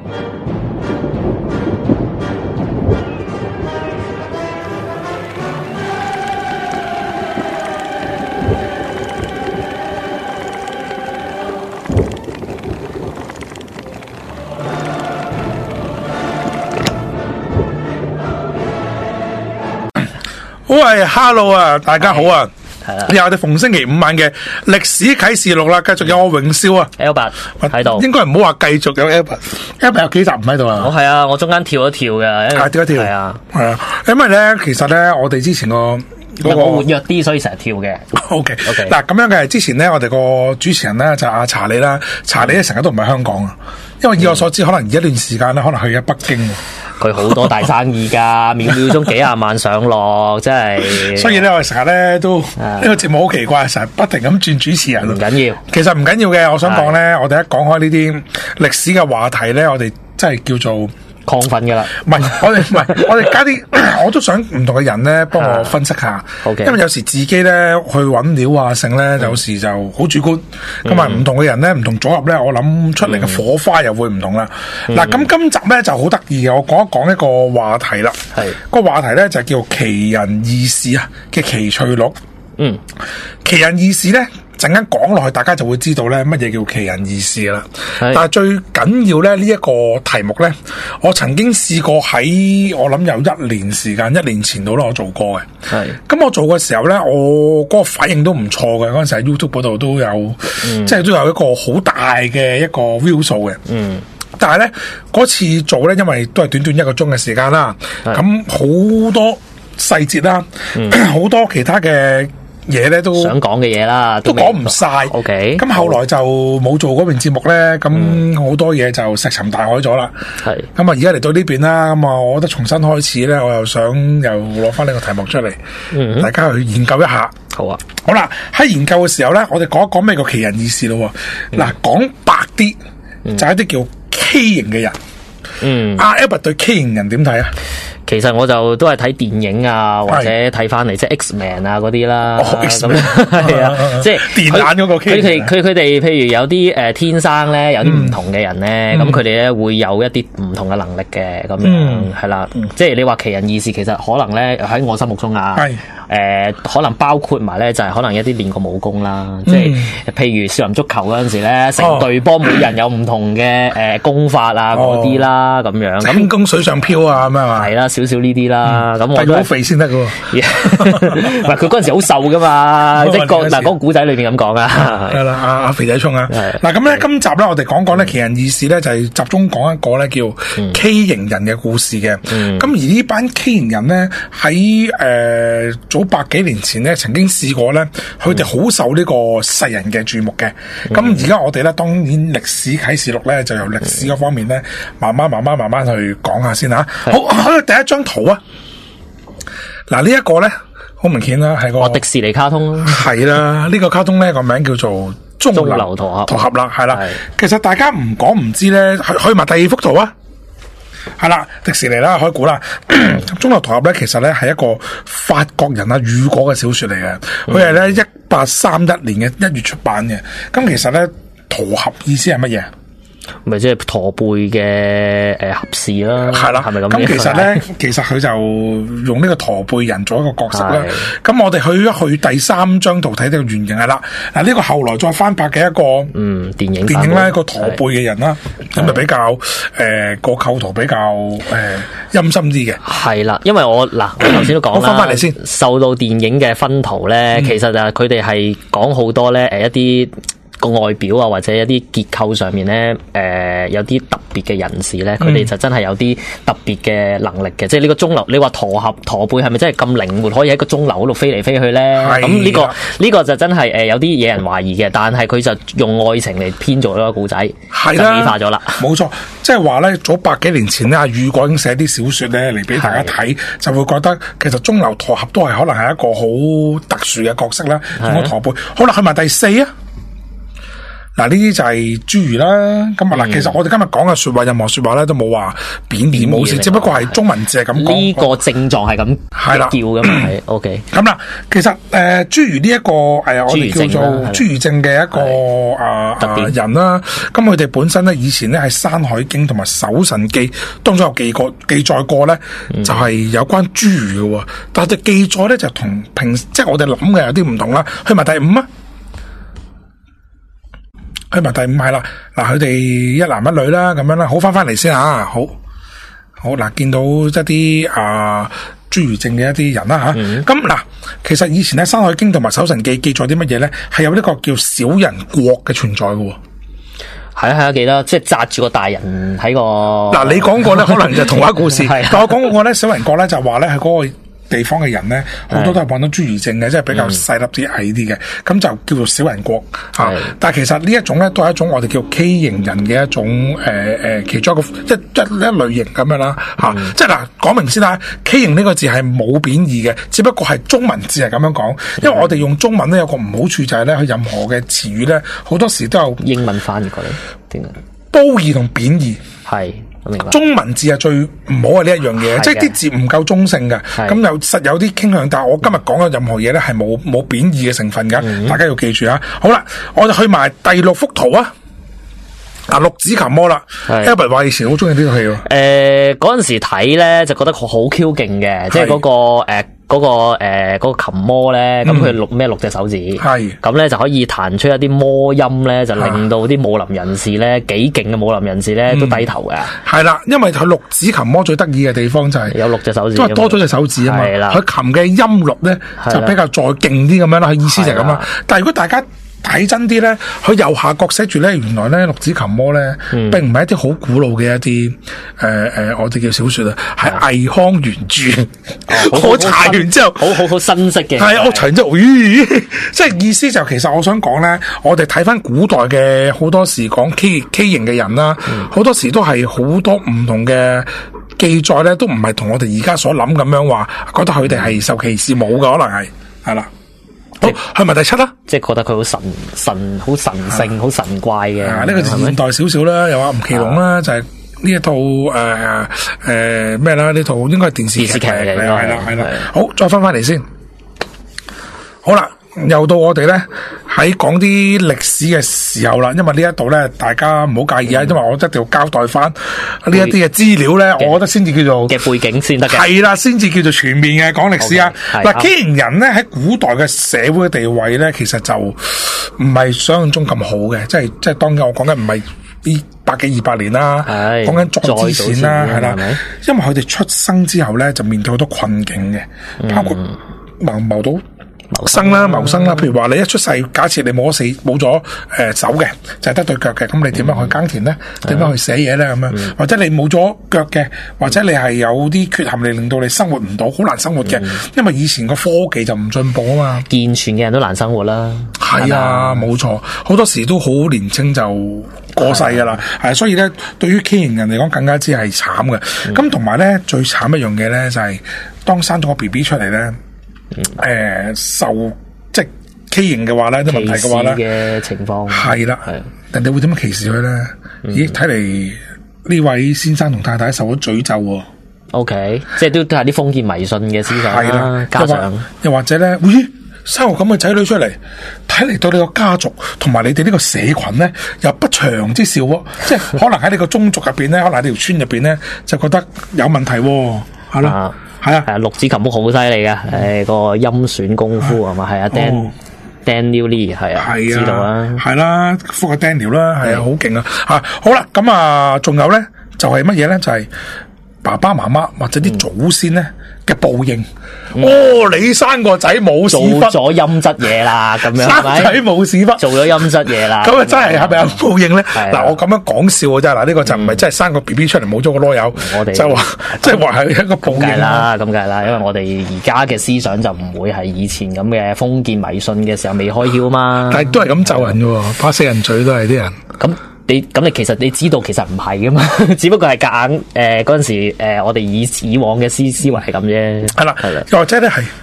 喂 ，Hello 啊，大家好啊！又我哋逢星期五晚嘅歷史啟示錄啦，繼續有我榮少啊 ，Albert 喺度， 應該唔好話繼續有 Albert 有幾集唔喺度啊？ 我係啊，我中間跳一跳嘅， 跳一跳， 係啊， 因為咧，其實咧，我哋之前我活躍啲，所以成日跳嘅。 OK，嗱咁樣嘅，之前咧，我哋個主持人咧就阿查理啦，查理咧成日都唔喺香港啊，因為以我所知，可能而一段時間咧，可能去咗北京。 佢好多大生意噶，秒秒鐘幾廿萬上落，真係。 所以咧，我哋成日咧都呢個節目好奇怪，成日不停咁轉主持人。 唔緊要， 其實唔緊要嘅。我想講咧，我哋一講開呢啲歷史嘅話題咧，我哋真係叫做亢奮噶啦。 唔係，我哋加啲，我都想唔同嘅人咧幫我分析下。 因為有時自己咧去揾料啊剩咧，有時就好主觀。咁啊，唔同嘅人咧，唔同組合咧，我諗出嚟嘅火花又會唔同啦。嗱，咁今集咧就好得意嘅，我講一講一個話題啦。個話題咧就叫奇人異事啊嘅奇趣錄。奇人異事咧。陣間講落去，大家就會知道咧乜嘢叫奇人異事啦。但係最緊要咧呢一個題目咧，我曾經試過喺我諗有1年時間，1年前度啦，我做過嘅。咁我做嘅時候咧，我嗰個反應都唔錯嘅。嗰陣時喺 YouTube 嗰度都有，即係都有一個好大嘅一個 view 數嘅。但係咧嗰次做咧，因為都係短短1個鐘嘅時間啦，咁好多細節啦，好多其他嘅嘢咧都想講嘅嘢啦， 都講唔晒。 OK， 咁後來就冇做嗰邊節目咧，咁好多嘢就石沉大海咗啦。咁啊，而家嚟到呢邊啦，咁啊，我覺得重新開始咧，我又想又攞翻呢個題目出嚟，大家去研究一下。 好啊， 好啦，喺研究嘅時候咧，我哋講一講咩叫奇人異事咯。嗱，講白啲就係一啲叫畸形嘅人。阿 Albert 對畸形人點睇啊？ 其實我就都係睇電影啊，或者睇翻嚟即係 X-Men 啊嗰啲啦。咁係啊，即係電眼嗰個畸形。 佢哋譬如有啲天生咧有啲唔同嘅人咧，咁佢哋咧會有一啲唔同嘅能力嘅，咁樣係啦。即係你話奇人異事，其實可能咧喺我心目中啊，可能包括埋咧就係可能一啲練過武功啦，即係譬如少林足球嗰陣時咧，成隊波每人有唔同嘅功法啊嗰啲啦，咁樣輕功水上漂啊咁啊， 係啦。少少呢啲啦，咁我都好肥先得噶。唔係佢嗰陣時好瘦噶嘛，即係嗰個古仔裏邊咁講啊。 係啦，阿肥仔聰啊。嗱咁咧，今集咧我哋講講咧奇人異事咧，就係集中講一個咧叫畸形人嘅故事嘅。咁而呢班畸形人咧喺早100幾年前咧，曾經試過咧，佢哋好受呢個世人嘅注目嘅。咁而家我哋咧，當然歷史啟示錄咧，就由歷史嗰方面咧，慢慢去講下先吓。好，第一張圖啊！嗱，呢一個咧，好明顯啦，係個迪士尼卡通。 係啦，呢個卡通咧個名叫做鐘樓駝俠啦，係啦。其實大家唔講唔知咧，去埋第2幅圖啊！係啦，迪士尼啦，開估啦。鐘樓駝俠咧，其實咧係一個法國人啊雨果嘅小說嚟嘅，佢係咧1831年嘅1月出版嘅。咁其實咧，駝俠意思係乜嘢？ 咪即係駝背嘅俠士啦， 係啦， 係咪咁？ 咁其實咧，其實佢就用呢個駝背人做一個角色啦。咁我哋去第3張圖睇呢個原型係啦。嗱，呢個後來再翻拍嘅一個電影咧，一個駝背嘅人啦，咁就比較個構圖比較陰森啲嘅。係啦，因為我頭先都講啦， 我翻翻嚟先， 受到電影嘅薰陶咧，其實就係佢哋係講好多咧一啲個外表啊，或者一啲結構上面咧，有啲特別嘅人士咧，佢哋就真係有啲特別嘅能力嘅。即係呢個鐘樓，你話駝背係咪真係咁靈活，可以喺個鐘樓嗰度飛嚟飛去咧？咁呢個就真係有啲惹人懷疑嘅。但係佢就用愛情嚟編造咗個故仔，就美化咗啦。 冇錯，即係話咧，早100幾年前咧，阿雨果已經寫啲小說咧嚟俾大家睇，就會覺得其實鐘樓駝俠都係可能係一個好特殊嘅角色啦，用個駝背。好啦，去埋第4啊！ 嗱，呢啲就係諸如啦。咁啊嗱，其實我哋今日講嘅說話，任何說話咧都冇話貶義冇事，只不過係中文字係咁講。 呢個症狀係咁係啦叫㗎嘛，係 OK。 咁啦，其實諸如呢一個我哋叫做諸如症嘅一個人啦，咁佢哋本身咧以前咧喺《山海經》同埋《搜神記》當中有記載過咧，就係有關諸如嘅喎。但係記載咧就同即係我哋諗嘅有啲唔同啦。去埋第五啊！去埋第五係啦，嗱，佢哋一男一女啦，咁樣啦，好翻嚟先啊，好嗱，見到一啲諸如症嘅一啲人啦吓，咁嗱，其實以前喺《山海經》同埋《搜神記》記載啲乜嘢咧，係有呢個叫小人國嘅存在嘅。 係啊，記得即係紮住個大人喺個嗱，你講過咧，可能就童話故事， 係但我講過咧，小人國咧就話咧係嗰個地方嘅人咧，好多都係患到諸如症嘅，即係比較細粒啲、矮啲嘅，咁就叫做小人國嚇。但係其實呢一種咧，都係一種我哋叫畸形人嘅一種其中一個一類型咁樣啦嚇。即係嗱，講明先啦，畸形呢個字係冇貶義嘅，只不過係中文字係咁樣講。因為我哋用中文咧有個唔好處就係咧，佢任何嘅詞語咧好多時都有英文翻譯過嚟，點解？ 褒義同貶義係。 中文字係最唔好嘅呢一樣嘢，即係啲字唔夠中性嘅，咁有啲傾向。但係我今日講嘅任何嘢咧係冇貶義嘅成分㗎，大家要記住啊！好啦，我哋去埋第6幅圖啊！嗱，六指琴魔啦 ，Albert 話以前好中意呢套戲喎。 嗰陣時睇咧就覺得好 Q 勁嘅，即係嗰個琴魔咧，咁佢6隻手指，咁咧就可以彈出一啲魔音咧，就令到啲武林人士咧，幾勁嘅武林人士咧都低頭嘅。係啦，因為佢六指琴魔最得意嘅地方就係有6隻手指， 因為多咗隻手指啊嘛。佢琴嘅音律咧就比較再勁啲咁樣啦，佢意思就係咁啦。但係如果大家睇真啲咧，佢右下角寫住咧，原來咧六指琴魔咧，並唔係一啲好古老嘅一啲我哋叫小說啊，係倪匡原著。我查完之後， 好新式嘅。 係我查完之後，咦，即係意思就其實我想講咧，我哋睇翻古代嘅好多時講畸形嘅人啦，好多時都係好多唔同嘅記載咧，都唔係同我哋而家所諗咁樣話，覺得佢哋係受歧視冇嘅，可能係啦。好，去埋第7啦， 即係覺得佢好好神聖、好神怪嘅。 呢個現代少少啦，又話吳奇隆啦，就係呢一套咩啦？呢套應該係電視劇嚟，係啦。好，再翻嚟先。好啦，又到我哋咧喺講啲歷史嘅時候啦，因為呢一度咧，大家唔好介意啊，因為我一定要交代翻呢一啲嘅資料咧，我覺得先至叫做嘅背景先得嘅，係啦，先至叫做全面嘅講歷史啊。嗱，畸形人咧喺古代嘅社會嘅地位咧，其實就唔係想象中咁好嘅，即係當然我講緊唔係呢100幾200年啦，講緊再之前啦，係啦，因為佢哋出生之後咧就面對好多困境嘅，包括謀到謀生啦，譬如話你一出世，假設你冇咗手嘅，就係得對腳嘅，咁你點樣去耕田咧？點樣去寫嘢咧？咁樣，或者你冇咗腳嘅，或者你係有啲缺陷，你令到你生活唔到，好難生活嘅，因為以前個科技就唔進步啊嘛。 健全嘅人都難生活啦。 係啊，冇錯，好多時都好年青就過世噶啦。係，所以咧，對於畸形人嚟講，更加之係慘嘅。咁同埋咧，最慘一樣嘢咧，就係當生咗個 BB 出嚟咧。受即係畸形嘅話咧，啲問題嘅話咧嘅情況係啦，人哋會點樣歧視佢咧？咦，睇嚟呢位先生同太太受咗詛咒喎。 OK， 即係都係啲封建迷信嘅思想啦，加上又或者咧，咦，生個咁嘅仔女出嚟，睇嚟對你個家族同埋你哋呢個社群咧，有不祥之兆喎。即係可能喺你個宗族入邊咧，可能喺呢條村入邊咧，就覺得有問題喎，係咯。係啊，六指琴魔好犀利嘅，個音選功夫係嘛，係啊 Daniel Lee 係啊，知道啦，係啦，福個 Daniel 啦，係啊，好勁啊，吓好啦，咁啊，仲有咧就係乜嘢咧？就係爸爸媽媽或者啲祖先咧嘅報應。你生個仔冇屎忽， 做咗陰質嘢啦，咁樣生仔冇屎忽， 做咗陰質嘢啦， 咁啊真係咪有報應咧？嗱，我咁樣講笑嘅啫，嗱呢個就唔係真係生個 BB 出嚟冇咗個囉柚，我哋就話即係話係一個報應啦，咁梗係啦，因為我哋而家嘅思想就唔會係以前咁嘅封建迷信嘅時候未開竅嘛， 但係都係咁咒人嘅，把死人嘴都係啲人咁。你其實你知道其實唔係噶嘛，只不過係夾硬嗰陣時我哋以往嘅思維係咁啫。 係啦，又或者咧係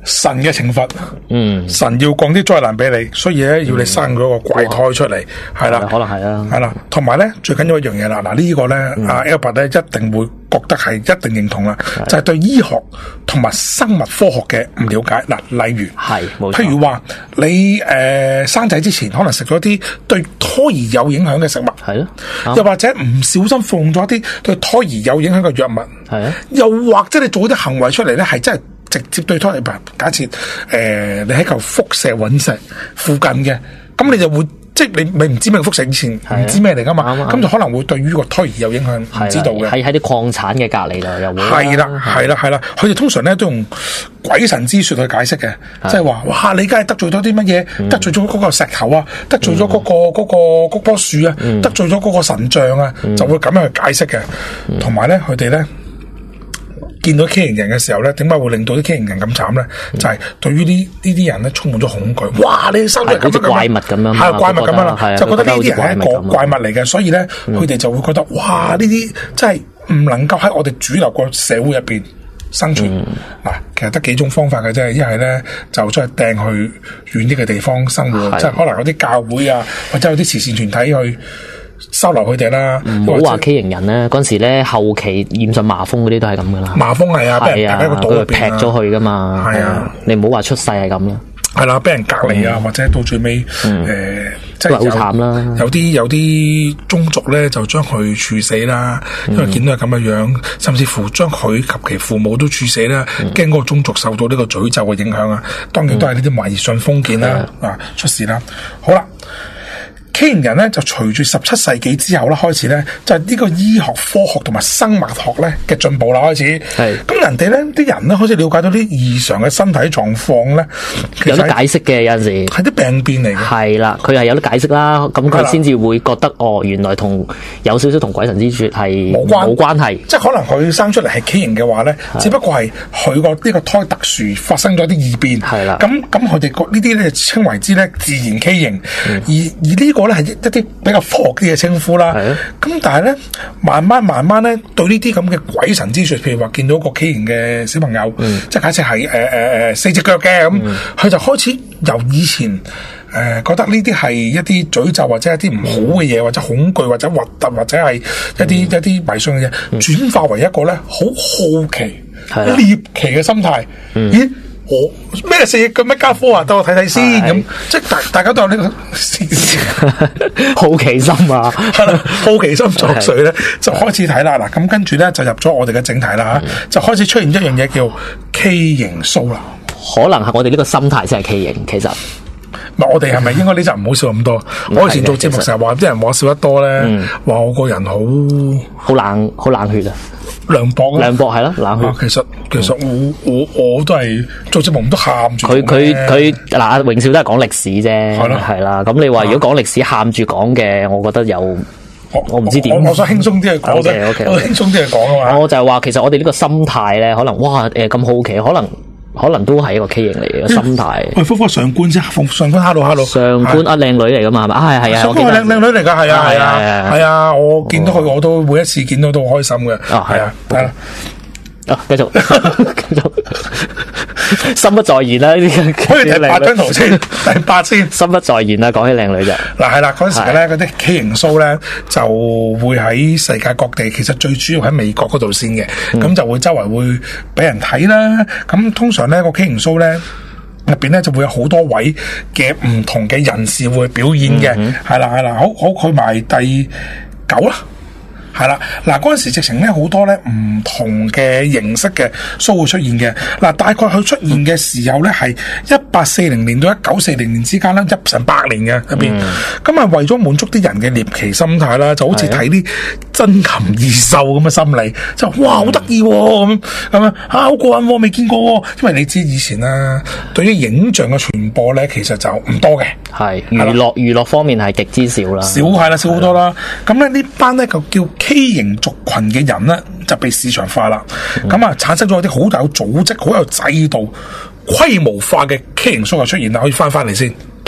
神嘅懲罰，神要降啲災難俾你，所以咧要你生咗個怪胎出嚟，係啦， 可能係啊， 係啦，同埋咧最緊要一樣嘢啦，嗱呢個咧阿 Albert 咧一定會覺得係一定認同啦，就係對醫學同埋生物科學嘅唔了解。嗱，例如譬如話你生仔之前可能食咗啲對胎兒有影響嘅食物，係咯，又或者唔小心放咗啲對胎兒有影響嘅藥物，係啊，又或者你做啲行為出嚟咧係真係直接對胎兒，假設你喺嚿輻射隕石附近嘅，咁你就會即係你唔知咩輻射，以前唔知咩嚟噶嘛，咁就可能會對於個胎兒有影響，唔知道嘅。喺啲礦產嘅隔離度又會。係啦，佢哋通常咧都用鬼神之說去解釋嘅，即係話哇，你梗係得罪咗啲乜嘢？得罪咗嗰個石頭啊，得罪咗嗰棵樹啊，得罪咗嗰個神像啊，就會咁樣去解釋嘅。同埋咧，佢哋咧。見到畸形人嘅時候咧，點解會令到啲畸形人咁慘咧？就係對於呢啲人咧充滿咗恐懼。哇！你生出嚟咁樣怪物咁樣， 係怪物咁樣啦，就覺得呢啲人係一個怪物嚟嘅，所以咧佢哋就會覺得哇！呢啲真係唔能夠喺我哋主流個社會入邊生存。嗱，其實得幾種方法嘅啫，一係咧就將佢掟去遠啲嘅地方生活，即係可能有啲教會啊，或者有啲慈善團體去收留佢哋啦， 唔好話畸形人咧，嗰陣時咧後期染上麻風嗰啲都係咁噶啦。麻風係啊，俾人喺個島入邊劈咗去噶嘛。係啊，你唔好話出世係咁啦。係啦，俾人隔離啊，或者到最尾即係好慘啦。有啲宗族咧就將佢處死啦，因為見到係咁嘅樣，甚至乎將佢及其父母都處死啦，驚嗰個宗族受到呢個詛咒嘅影響啊。當然都係呢啲迷信封建啦，出事啦。好啦。畸形人咧就隨住17世紀之後啦，開始咧就係呢個醫學、科學同埋生物學咧嘅進步啦，開始。係咁人哋咧啲人咧開始了解到啲異常嘅身體狀況咧，有得解釋嘅有陣時係啲病變嚟嘅。係啦，佢係有得解釋啦，咁佢先至會覺得哦，原來有少少同鬼神之說係冇關係。即係可能佢生出嚟係畸形嘅話咧，只不過係佢個呢個胎特殊發生咗啲異變。係啦，咁佢哋呢啲咧稱為之咧自然畸形，而呢個咧係一啲比較科學啲嘅稱呼啦，咁但係咧慢慢咧對呢啲咁嘅鬼神之說，譬如話見到個畸形嘅小朋友，即係假設係4隻腳嘅咁，佢就開始由以前覺得呢啲係一啲詛咒或者一啲唔好嘅嘢，或者恐懼或者核突或者係一啲迷信嘅嘢，轉化為一個咧好好奇、獵奇嘅心態。咦？我咩4隻腳咩家科啊？等我睇睇先咁，即係大家都有呢個好奇心啊，好奇心作祟咧，就開始睇啦。嗱，咁跟住咧就入咗我哋嘅正題啦，就開始出現一樣嘢叫畸形騷啦。可能係我哋呢個心態先係畸形，其實唔係我哋係咪應該呢集唔好笑咁多？我以前做節目成日話啲人話我笑得多咧，話我個人好冷血啊。涼薄係咯，冷血。其實我都係做節目都喊住。佢嗱，阿榮少都係講歷史啫，係啦。咁你話如果講歷史喊住講嘅，我覺得我唔知點。我想輕鬆啲去講啫，我輕鬆啲去講啊嘛。我就係話，其實我哋呢個心態咧，可能哇咁好奇，可能都係一個畸形嚟嘅心態。喂，科上官先，上官 hello。上官靚女嚟噶嘛，係嘛？係啊。上官靚女嚟噶，係啊。我見到佢，我都每一次見到都好開心嘅。係啊，係啦。繼續，心不在焉啦。呢啲可以第8張圖先，第8先。心不在焉啦，講起靚女就嗱係啦。嗰陣時咧，嗰啲畸形騷咧就會喺世界各地，其實最主要喺美國嗰度先嘅，咁就會周圍會俾人睇啦。咁通常咧個畸形騷咧入邊咧就會有好多位嘅唔同嘅人士會表演嘅，係啦，好去埋第9啦。係啦，嗱嗰陣時直情咧好多咧唔同嘅形式嘅騷會出現嘅，嗱大概佢出現嘅時候咧係1840年到1940年之間啦，成100年嘅入邊，咁啊為咗滿足啲人嘅獵奇心態啦，就好似睇啲珍禽異獸咁嘅心理，就哇好得意咁啊好過癮未見過，因為你知以前啊對於影像嘅傳播咧其實就唔多嘅，係娛樂方面係極之少啦，少好多啦，咁咧呢班咧就叫畸形族群嘅人咧就被市場化啦，咁啊產生咗啲好有組織、好有制度、規模化嘅畸形騷就出現啦，可以翻嚟先。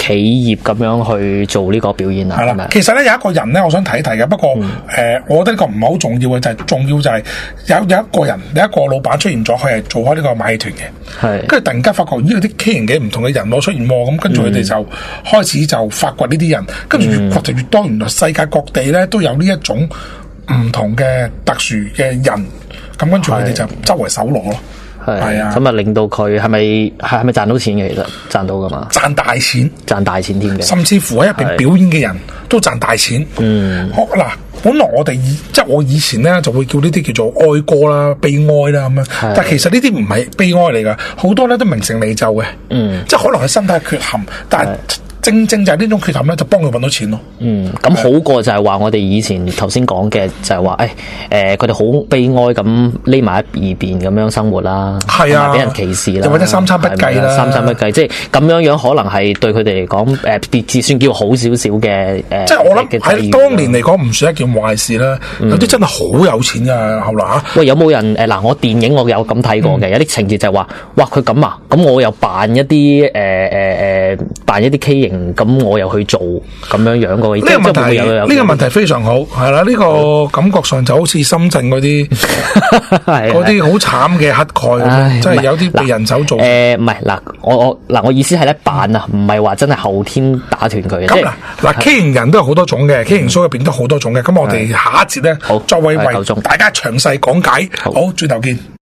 企業咁樣去做呢個表演啊？ 係啦，其實咧有一個人咧，我想提一提嘅，不過我覺得呢個唔係好重要嘅，就係重要就係有一個人，有一個老闆出現咗，佢係做開呢個馬戲團嘅，跟住突然間發覺呢啲畸形嘅唔同嘅人攞出現喎，咁跟住佢哋就開始就發掘呢啲人，跟住越掘就越多，原來世界各地咧都有呢一種唔同嘅特殊嘅人，咁跟住佢哋就周圍搜羅咯。係啊， 咁啊令到佢係咪賺到錢嘅？其實賺到噶嘛，賺大錢添嘅， 甚至乎喺入邊表演嘅人都賺大錢。嗱，本來我哋即係我以前咧就會叫呢啲叫做哀歌啦、悲哀啦咁樣，但係其實呢啲唔係悲哀嚟噶，好多咧都名成利就嘅。即係可能佢身體缺陷，但係正就係呢種缺陷咧，就幫佢搵到錢咯。 咁好過就係話我哋以前頭先講嘅，就係話佢哋好悲哀咁匿埋一邊咁樣生活啦， 係啊， 俾人歧視啦， 又或者三餐不繼啦， 即係咁樣可能係對佢哋嚟講至算叫好少少嘅即係我諗喺當年嚟講唔算一件壞事啦。有啲真係好有錢㗎，後來喂，有冇人嗱？我電影我有咁睇過嘅，有啲情節就係話，哇佢咁啊，咁我又扮一啲扮一啲畸形。咁我又去做咁樣樣嘅， 呢個問題非常好，係啦，呢個感覺上就好似深圳嗰啲好慘嘅乞丐，真係有啲被人手做。唔係嗱，我意思係咧扮啊，唔係話真係後天打斷佢。 咁嗱，畸形人都有好多種嘅，畸形 show 入邊都好多種嘅。咁我哋下一節咧，再為大家詳細講解。好，轉頭見。